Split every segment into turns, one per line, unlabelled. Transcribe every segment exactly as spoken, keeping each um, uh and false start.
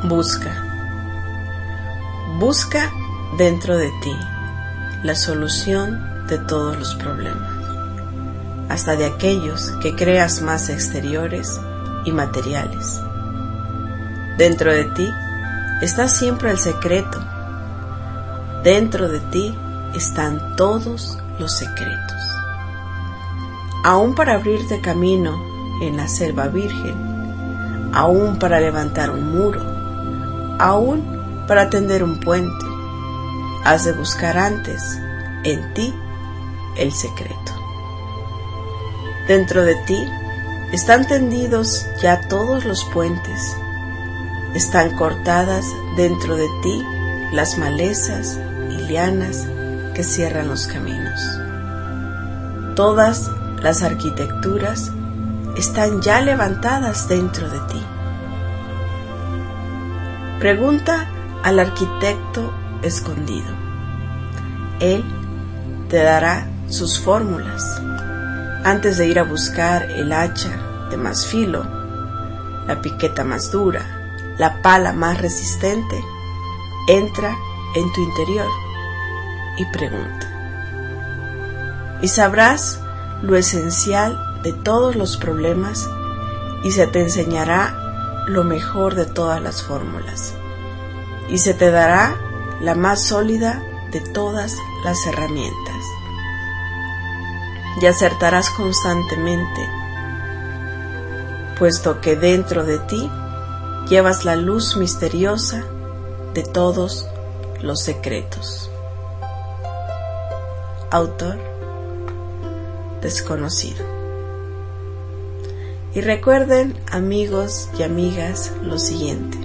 Busca. Busca dentro de ti la solución de todos los problemas, hasta de aquellos que creas más exteriores y materiales. Dentro de ti está siempre el secreto. Dentro de ti están todos los secretos. Aún para abrirte camino en la selva virgen, aún para levantar un muro, aún para tender un puente, has de buscar antes en ti el secreto. Dentro de ti están tendidos ya todos los puentes, están cortadas dentro de ti las malezas y lianas que cierran los caminos. Todas las arquitecturas están ya levantadas dentro de ti. Pregunta al arquitecto escondido. Él te dará sus fórmulas. Antes de ir a buscar el hacha de más filo, la piqueta más dura, la pala más resistente, entra en tu interior y pregunta. Y sabrás lo esencial de todos los problemas y se te enseñará lo mejor de todas las fórmulas y se te dará la más sólida de todas las herramientas. Y acertarás constantemente, puesto que dentro de ti llevas la luz misteriosa de todos los secretos. Autor desconocido. Y recuerden, amigos y amigas, lo siguiente: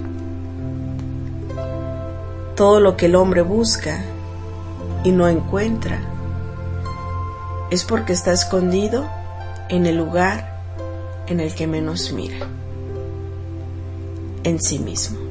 todo lo que el hombre busca y no encuentra es porque está escondido en el lugar en el que menos mira, en sí mismo.